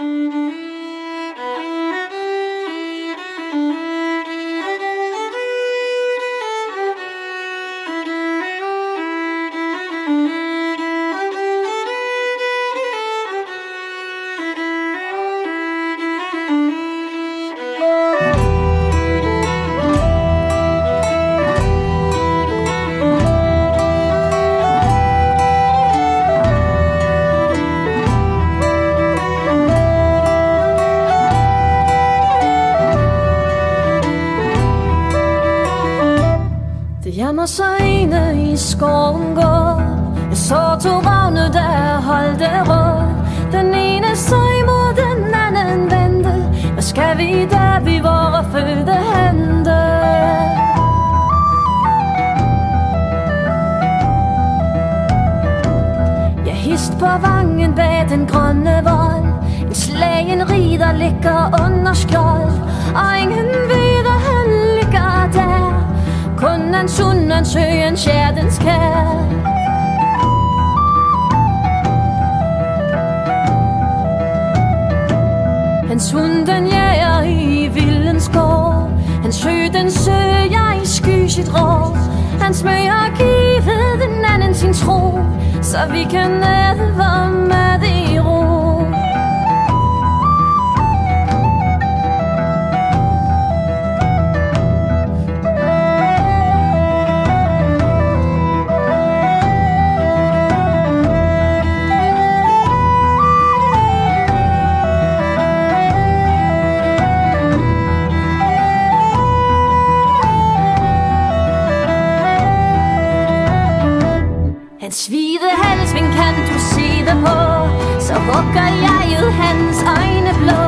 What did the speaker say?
Jammer så ene i skoven går. Jeg så to ravne, der holdte råd. Den ene så imod den anden vendte. Hvad skal vi da, vi vore fødte hente? Jeg hist på vangen bag den grønne vold. En slagen rider ligger under skjold. Og ingen ved, at han ligger der. Kun en sund, en sø, en sjærdens kær. Hans hund, den jager i vildens gård. Hans hø, den søger i skysit rår. Han smøger givet den anden sin tro, så vi kan nadver med det i ro. Svide halsving kan du se det på, så hugger jeg ud hans øjne blå.